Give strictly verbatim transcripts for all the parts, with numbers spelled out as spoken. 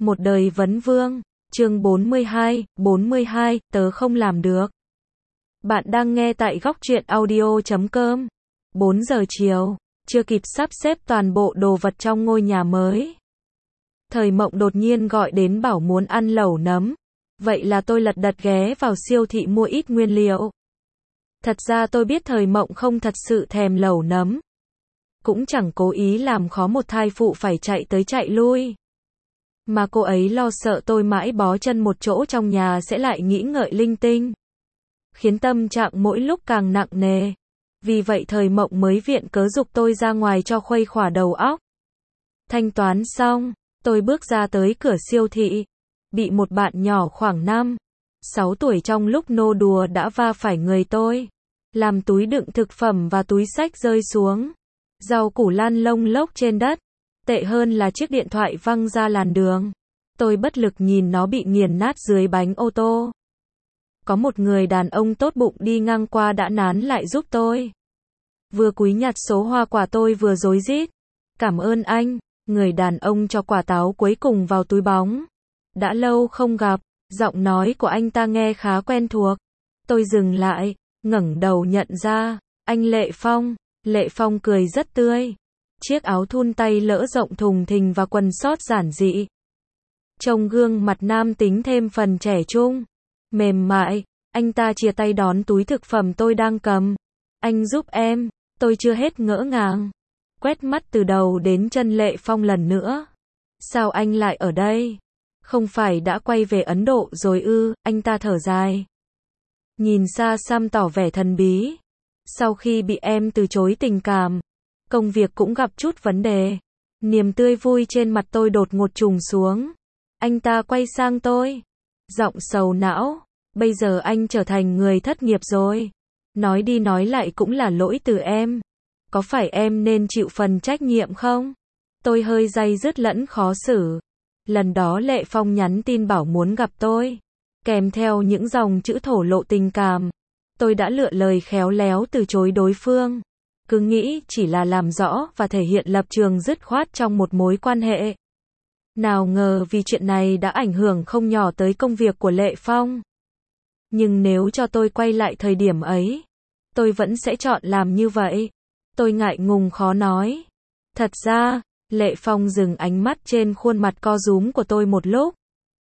Một đời vấn vương, chương bốn mươi hai, bốn mươi hai, tớ không làm được. Bạn đang nghe tại góc truyện audio chấm com. bốn giờ chiều, chưa kịp sắp xếp toàn bộ đồ vật trong ngôi nhà mới. Thời Mộng đột nhiên gọi đến bảo muốn ăn lẩu nấm. Vậy là tôi lật đật ghé vào siêu thị mua ít nguyên liệu. Thật ra tôi biết Thời Mộng không thật sự thèm lẩu nấm. Cũng chẳng cố ý làm khó một thai phụ phải chạy tới chạy lui. Mà cô ấy lo sợ tôi mãi bó chân một chỗ trong nhà sẽ lại nghĩ ngợi linh tinh. Khiến tâm trạng mỗi lúc càng nặng nề. Vì vậy Thời Mộng mới viện cớ giục tôi ra ngoài cho khuây khỏa đầu óc. Thanh toán xong, tôi bước ra tới cửa siêu thị. Bị một bạn nhỏ khoảng năm, sáu tuổi trong lúc nô đùa đã va phải người tôi. Làm túi đựng thực phẩm và túi xách rơi xuống. Rau củ lan lông lốc trên đất. Tệ hơn là chiếc điện thoại văng ra làn đường. Tôi bất lực nhìn nó bị nghiền nát dưới bánh ô tô. Có một người đàn ông tốt bụng đi ngang qua đã nán lại giúp tôi. Vừa cúi nhặt số hoa quả tôi vừa rối rít. Cảm ơn anh, người đàn ông cho quả táo cuối cùng vào túi bóng. Đã lâu không gặp, giọng nói của anh ta nghe khá quen thuộc. Tôi dừng lại, ngẩng đầu nhận ra, anh Lệ Phong. Lệ Phong cười rất tươi. Chiếc áo thun tay lỡ rộng thùng thình và quần sót giản dị. Trông gương mặt nam tính thêm phần trẻ trung. Mềm mại, anh ta chìa tay đón túi thực phẩm tôi đang cầm. Anh giúp em, tôi chưa hết ngỡ ngàng. Quét mắt từ đầu đến chân Lệ Phong lần nữa. Sao anh lại ở đây? Không phải đã quay về Ấn Độ rồi ư? Anh ta thở dài. Nhìn xa xăm tỏ vẻ thần bí. Sau khi bị em từ chối tình cảm, công việc cũng gặp chút vấn đề. Niềm tươi vui trên mặt tôi đột ngột trùng xuống. Anh ta quay sang tôi. Giọng sầu não. Bây giờ anh trở thành người thất nghiệp rồi. Nói đi nói lại cũng là lỗi từ em. Có phải em nên chịu phần trách nhiệm không? Tôi hơi day dứt lẫn khó xử. Lần đó Lệ Phong nhắn tin bảo muốn gặp tôi. Kèm theo những dòng chữ thổ lộ tình cảm. Tôi đã lựa lời khéo léo từ chối đối phương. Cứ nghĩ chỉ là làm rõ và thể hiện lập trường dứt khoát trong một mối quan hệ. Nào ngờ vì chuyện này đã ảnh hưởng không nhỏ tới công việc của Lệ Phong. Nhưng nếu cho tôi quay lại thời điểm ấy, tôi vẫn sẽ chọn làm như vậy. Tôi ngại ngùng khó nói. Thật ra, Lệ Phong dừng ánh mắt trên khuôn mặt co rúm của tôi một lúc.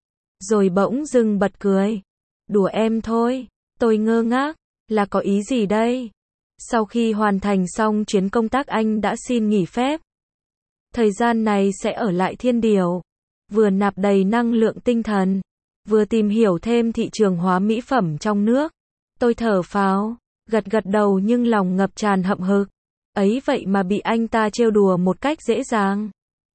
Rồi bỗng dưng bật cười. Đùa em thôi. Tôi ngơ ngác. Là có ý gì đây? Sau khi hoàn thành xong chuyến công tác anh đã xin nghỉ phép. Thời gian này sẽ ở lại Thiên Điều. Vừa nạp đầy năng lượng tinh thần. Vừa tìm hiểu thêm thị trường hóa mỹ phẩm trong nước. Tôi thở phào, gật gật đầu nhưng lòng ngập tràn hậm hực. Ấy vậy mà bị anh ta trêu đùa một cách dễ dàng.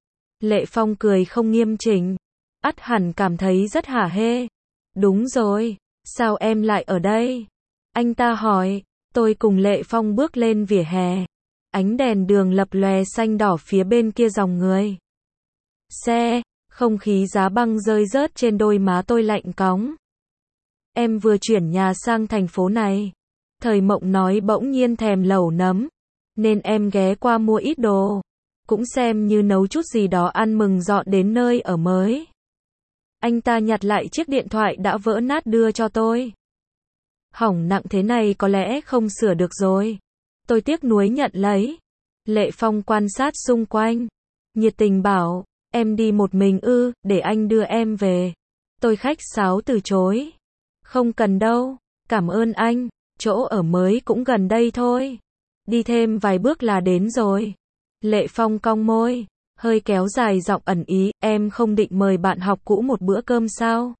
Lệ Phong cười không nghiêm chỉnh. Ắt hẳn cảm thấy rất hả hê. Đúng rồi, sao em lại ở đây? Anh ta hỏi. Tôi cùng Lệ Phong bước lên vỉa hè. Ánh đèn đường lập lòe xanh đỏ phía bên kia dòng người. Xe, không khí giá băng rơi rớt trên đôi má tôi lạnh cóng. Em vừa chuyển nhà sang thành phố này. Thời Mộng nói bỗng nhiên thèm lẩu nấm. Nên em ghé qua mua ít đồ. Cũng xem như nấu chút gì đó ăn mừng dọn đến nơi ở mới. Anh ta nhặt lại chiếc điện thoại đã vỡ nát đưa cho tôi. Hỏng nặng thế này có lẽ không sửa được rồi. Tôi tiếc nuối nhận lấy. Lệ Phong quan sát xung quanh. Nhiệt tình bảo, em đi một mình ư, để anh đưa em về. Tôi khách sáo từ chối. Không cần đâu, cảm ơn anh, chỗ ở mới cũng gần đây thôi. Đi thêm vài bước là đến rồi. Lệ Phong cong môi, hơi kéo dài giọng ẩn ý, em không định mời bạn học cũ một bữa cơm sao?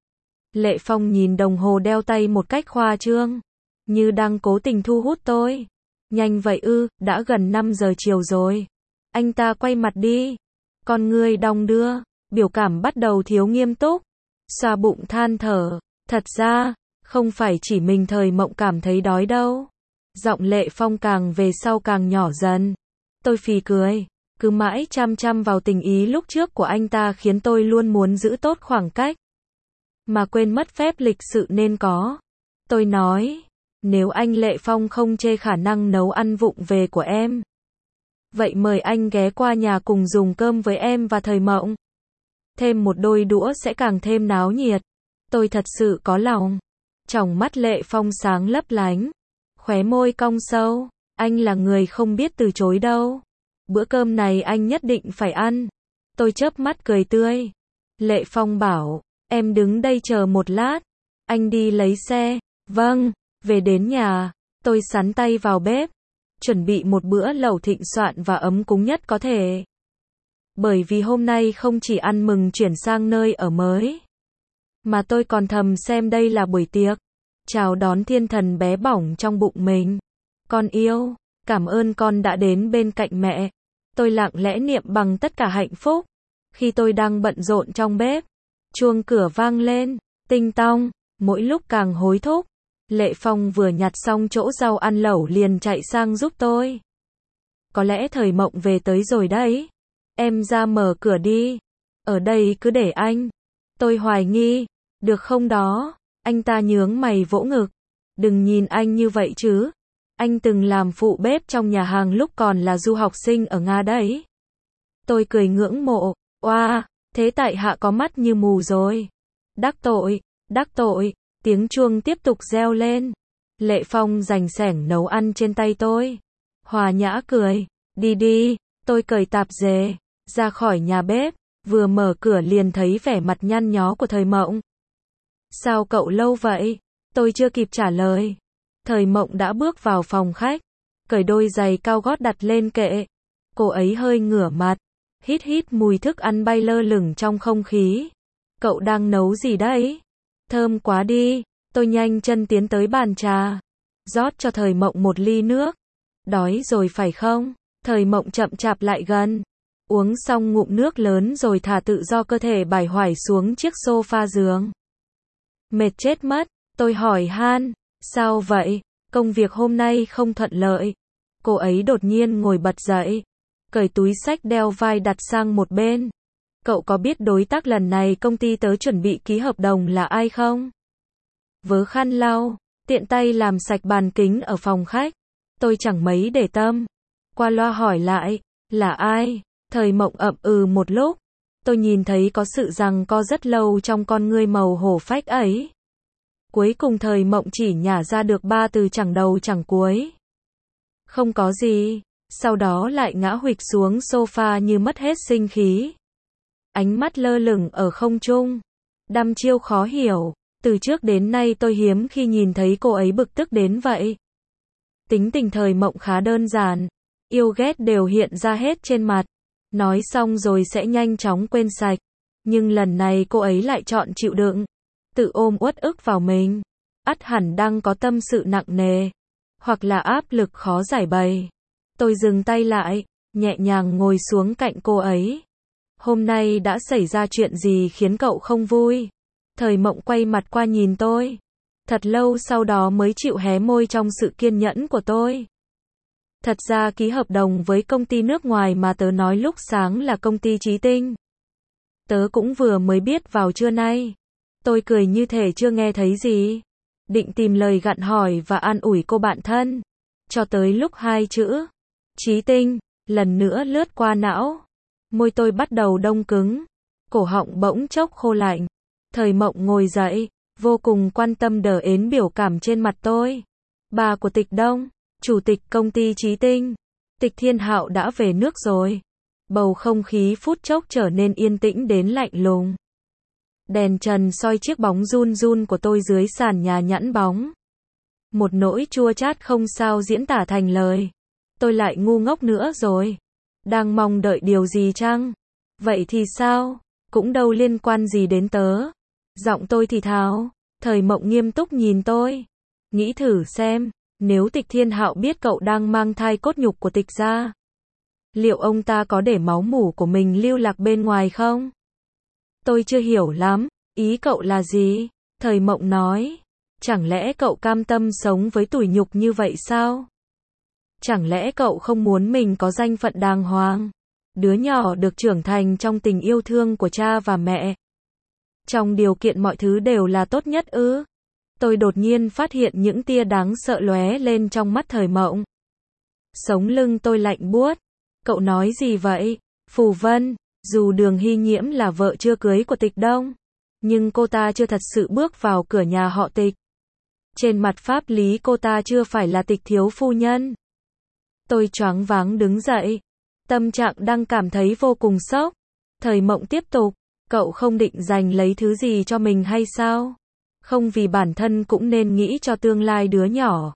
Lệ Phong nhìn đồng hồ đeo tay một cách khoa trương, như đang cố tình thu hút tôi. Nhanh vậy ư, đã gần năm giờ chiều rồi. Anh ta quay mặt đi. Con ngươi đong đưa, biểu cảm bắt đầu thiếu nghiêm túc. Xoa bụng than thở. Thật ra, không phải chỉ mình Thời Mộng cảm thấy đói đâu. Giọng Lệ Phong càng về sau càng nhỏ dần. Tôi phì cười. Cứ mãi chăm chăm vào tình ý lúc trước của anh ta khiến tôi luôn muốn giữ tốt khoảng cách. Mà quên mất phép lịch sự nên có. Tôi nói, nếu anh Lệ Phong không chê khả năng nấu ăn vụng về của em. Vậy mời anh ghé qua nhà cùng dùng cơm với em và Thời Mộng. thêm một đôi đũa sẽ càng thêm náo nhiệt. Tôi thật sự có lòng. Tròng mắt Lệ Phong sáng lấp lánh. Khóe môi cong sâu. Anh là người không biết từ chối đâu. Bữa cơm này anh nhất định phải ăn. Tôi chớp mắt cười tươi. Lệ Phong bảo, em đứng đây chờ một lát. Anh đi lấy xe. Vâng, về đến nhà, tôi sắn tay vào bếp. Chuẩn bị một bữa lẩu thịnh soạn và ấm cúng nhất có thể. Bởi vì hôm nay không chỉ ăn mừng chuyển sang nơi ở mới, mà tôi còn thầm xem đây là buổi tiệc. Chào đón thiên thần bé bỏng trong bụng mình. Con yêu, cảm ơn con đã đến bên cạnh mẹ. Tôi lặng lẽ niệm bằng tất cả hạnh phúc. Khi tôi đang bận rộn trong bếp, chuông cửa vang lên, tinh tong, mỗi lúc càng hối thúc. Lệ Phong vừa nhặt xong chỗ rau ăn lẩu liền chạy sang giúp tôi. Có lẽ Thời Mộng về tới rồi đấy. Em ra mở cửa đi. Ở đây cứ để anh. Tôi hoài nghi. Được không đó? Anh ta nhướng mày vỗ ngực. Đừng nhìn anh như vậy chứ. Anh từng làm phụ bếp trong nhà hàng lúc còn là du học sinh ở Nga đấy. Tôi cười ngưỡng mộ. Oa, wow, thế tại hạ có mắt như mù rồi. Đắc tội, đắc tội. Tiếng chuông tiếp tục reo lên. Lệ Phong rành rẽng nấu ăn trên tay tôi. Hòa nhã cười. Đi đi. Tôi cởi tạp dề. Ra khỏi nhà bếp. Vừa mở cửa liền thấy vẻ mặt nhăn nhó của Thời Mộng. Sao cậu lâu vậy? Tôi chưa kịp trả lời. Thời Mộng đã bước vào phòng khách. Cởi đôi giày cao gót đặt lên kệ. Cô ấy hơi ngửa mặt. Hít hít mùi thức ăn bay lơ lửng trong không khí. Cậu đang nấu gì đấy? Thơm quá đi. Tôi nhanh chân tiến tới bàn trà. Rót cho Thời Mộng một ly nước. Đói rồi phải không? Thời Mộng chậm chạp lại gần. Uống xong ngụm nước lớn rồi thả tự do cơ thể bài hoài xuống chiếc sofa giường. Mệt chết mất. Tôi hỏi han. Sao vậy? Công việc hôm nay không thuận lợi. Cô ấy đột nhiên ngồi bật dậy. Cởi túi xách đeo vai đặt sang một bên. Cậu có biết đối tác lần này công ty tớ chuẩn bị ký hợp đồng là ai không? Vớ khăn lau, tiện tay làm sạch bàn kính ở phòng khách. Tôi chẳng mấy để tâm. Qua loa hỏi lại, là ai? Thời Mộng ậm ừ một lúc. Tôi nhìn thấy có sự giằng co rất lâu trong con ngươi màu hổ phách ấy. Cuối cùng Thời Mộng chỉ nhả ra được ba từ chẳng đầu chẳng cuối. Không có gì. Sau đó lại ngã huỵch xuống sofa như mất hết sinh khí. Ánh mắt lơ lửng ở không trung. Đăm chiêu khó hiểu. Từ trước đến nay tôi hiếm khi nhìn thấy cô ấy bực tức đến vậy. Tính tình Thời Mộng khá đơn giản. Yêu ghét đều hiện ra hết trên mặt. Nói xong rồi sẽ nhanh chóng quên sạch. Nhưng lần này cô ấy lại chọn chịu đựng. Tự ôm uất ức vào mình. Ắt hẳn đang có tâm sự nặng nề. Hoặc là áp lực khó giải bày. Tôi dừng tay lại. Nhẹ nhàng ngồi xuống cạnh cô ấy. Hôm nay đã xảy ra chuyện gì khiến cậu không vui? Thời Mộng quay mặt qua nhìn tôi. Thật lâu sau đó mới chịu hé môi trong sự kiên nhẫn của tôi. Thật ra ký hợp đồng với công ty nước ngoài mà tớ nói lúc sáng là công ty Chí Tinh. Tớ cũng vừa mới biết vào trưa nay. Tôi cười như thể chưa nghe thấy gì. Định tìm lời gặn hỏi và an ủi cô bạn thân. Cho tới lúc hai chữ Chí Tinh lần nữa lướt qua não. Môi tôi bắt đầu đông cứng. Cổ họng bỗng chốc khô lạnh. Thời Mộng ngồi dậy, vô cùng quan tâm đờ ến biểu cảm trên mặt tôi. Bà của Tịch Đông, chủ tịch công ty Chí Tinh, Tịch Thiên Hạo đã về nước rồi. Bầu không khí phút chốc trở nên yên tĩnh đến lạnh lùng. Đèn trần soi chiếc bóng run run của tôi dưới sàn nhà nhẵn bóng. Một nỗi chua chát không sao diễn tả thành lời. Tôi lại ngu ngốc nữa rồi. Đang mong đợi điều gì chăng? Vậy thì sao? Cũng đâu liên quan gì đến tớ. Giọng tôi thì thào. Thời Mộng nghiêm túc nhìn tôi. Nghĩ thử xem, nếu Tịch Thiên Hạo biết cậu đang mang thai cốt nhục của Tịch gia, liệu ông ta có để máu mủ của mình lưu lạc bên ngoài không? Tôi chưa hiểu lắm, ý cậu là gì? Thời Mộng nói. Chẳng lẽ cậu cam tâm sống với tủi nhục như vậy sao? Chẳng lẽ cậu không muốn mình có danh phận đàng hoàng? Đứa nhỏ được trưởng thành trong tình yêu thương của cha và mẹ. Trong điều kiện mọi thứ đều là tốt nhất ư? Tôi đột nhiên phát hiện những tia đáng sợ lóe lên trong mắt Thời Mộng. Sống lưng tôi lạnh buốt. Cậu nói gì vậy? Phù Vân, Dù Đường Hy Nhiễm là vợ chưa cưới của Tịch Đông, nhưng cô ta chưa thật sự bước vào cửa nhà họ Tịch. Trên mặt pháp lý cô ta chưa phải là Tịch thiếu phu nhân. Tôi choáng váng đứng dậy. Tâm trạng đang cảm thấy vô cùng sốc. Thời Mộng tiếp tục, cậu không định giành lấy thứ gì cho mình hay sao? Không vì bản thân cũng nên nghĩ cho tương lai đứa nhỏ.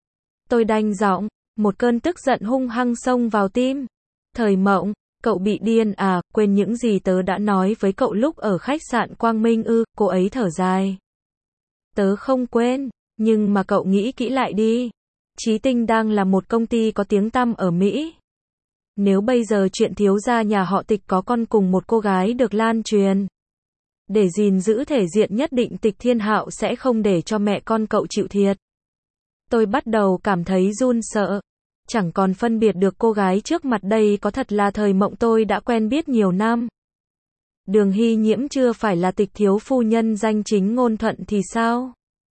Tôi đanh giọng, một cơn tức giận hung hăng xông vào tim. Thời Mộng, cậu bị điên à, quên những gì tớ đã nói với cậu lúc ở khách sạn Quang Minh ư, cô ấy thở dài. Tớ không quên, nhưng mà cậu nghĩ kỹ lại đi. Chí Tinh đang là một công ty có tiếng tăm ở Mỹ. Nếu bây giờ chuyện thiếu gia nhà họ Tịch có con cùng một cô gái được lan truyền, để gìn giữ thể diện nhất định Tịch Thiên Hạo sẽ không để cho mẹ con cậu chịu thiệt. Tôi bắt đầu cảm thấy run sợ. Chẳng còn phân biệt được cô gái trước mặt đây có thật là Thời Mộng tôi đã quen biết nhiều năm. Đường Hy Nhiễm chưa phải là Tịch thiếu phu nhân danh chính ngôn thuận thì sao?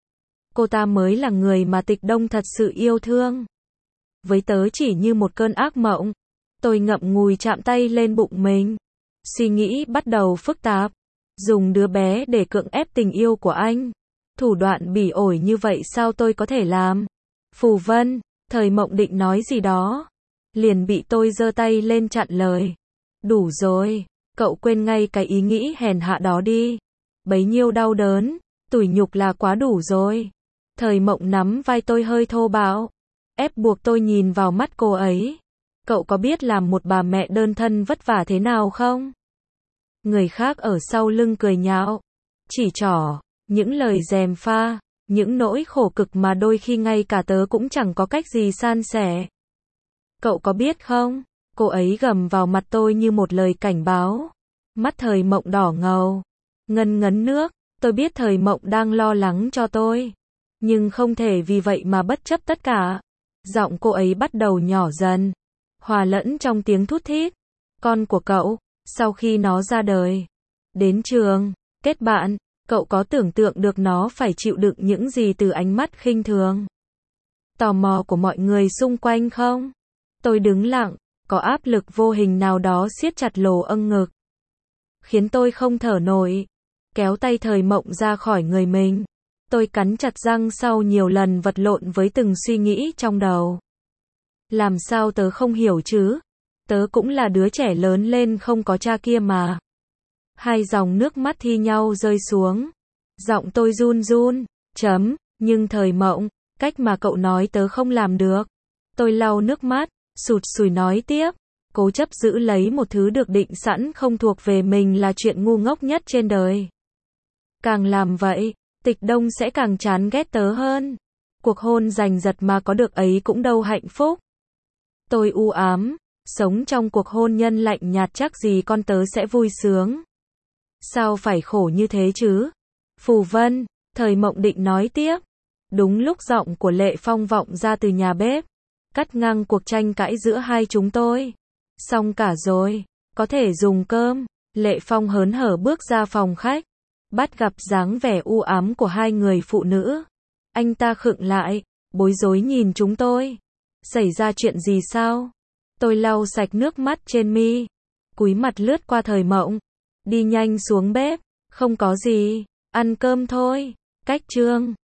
Cô ta mới là người mà Tịch Đông thật sự yêu thương. Với tớ chỉ như một cơn ác mộng. Tôi ngậm ngùi chạm tay lên bụng mình. Suy nghĩ bắt đầu phức tạp. Dùng đứa bé để cưỡng ép tình yêu của anh. Thủ đoạn bỉ ổi như vậy sao tôi có thể làm? Phù Vân, Thời Mộng định nói gì đó. Liền bị tôi giơ tay lên chặn lời. Đủ rồi, cậu quên ngay cái ý nghĩ hèn hạ đó đi. Bấy nhiêu đau đớn, tủi nhục là quá đủ rồi. Thời Mộng nắm vai tôi hơi thô bạo. Ép buộc tôi nhìn vào mắt cô ấy. Cậu có biết làm một bà mẹ đơn thân vất vả thế nào không? Người khác ở sau lưng cười nhạo, chỉ trỏ, những lời gièm pha, những nỗi khổ cực mà đôi khi ngay cả tớ cũng chẳng có cách gì san sẻ. Cậu có biết không? Cô ấy gầm vào mặt tôi như một lời cảnh báo. Mắt Thời Mộng đỏ ngầu, ngân ngấn nước. Tôi biết Thời Mộng đang lo lắng cho tôi, nhưng không thể vì vậy mà bất chấp tất cả. Giọng cô ấy bắt đầu nhỏ dần, hòa lẫn trong tiếng thút thít. Con của cậu, sau khi nó ra đời, đến trường, kết bạn, cậu có tưởng tượng được nó phải chịu đựng những gì từ ánh mắt khinh thường, tò mò của mọi người xung quanh không? Tôi đứng lặng, có áp lực vô hình nào đó siết chặt lồ âng ngực, khiến tôi không thở nổi. Kéo tay Thời Mộng ra khỏi người mình. Tôi cắn chặt răng sau nhiều lần vật lộn với từng suy nghĩ trong đầu. Làm sao tớ không hiểu chứ? Tớ cũng là đứa trẻ lớn lên không có cha kia mà. Hai dòng nước mắt thi nhau rơi xuống. Giọng tôi run run, chấm, nhưng Thời Mộng, cách mà cậu nói tớ không làm được. Tôi lau nước mắt, sụt sùi nói tiếp. Cố chấp giữ lấy một thứ được định sẵn không thuộc về mình là chuyện ngu ngốc nhất trên đời. Càng làm vậy, Tịch Đông sẽ càng chán ghét tớ hơn. Cuộc hôn giành giật mà có được ấy cũng đâu hạnh phúc. Tôi u ám, sống trong cuộc hôn nhân lạnh nhạt chắc gì con tớ sẽ vui sướng. Sao phải khổ như thế chứ? Phù Vân, Thời Mộng định nói tiếp. Đúng lúc giọng của Lệ Phong vọng ra từ nhà bếp, cắt ngang cuộc tranh cãi giữa hai chúng tôi. Xong cả rồi, có thể dùng cơm. Lệ Phong hớn hở bước ra phòng khách, bắt gặp dáng vẻ u ám của hai người phụ nữ. Anh ta khựng lại, bối rối nhìn chúng tôi. Xảy ra chuyện gì sao? Tôi lau sạch nước mắt trên mi, cúi mặt lướt qua Thời Mộng, đi nhanh xuống bếp. Không có gì, ăn cơm thôi. Cách chương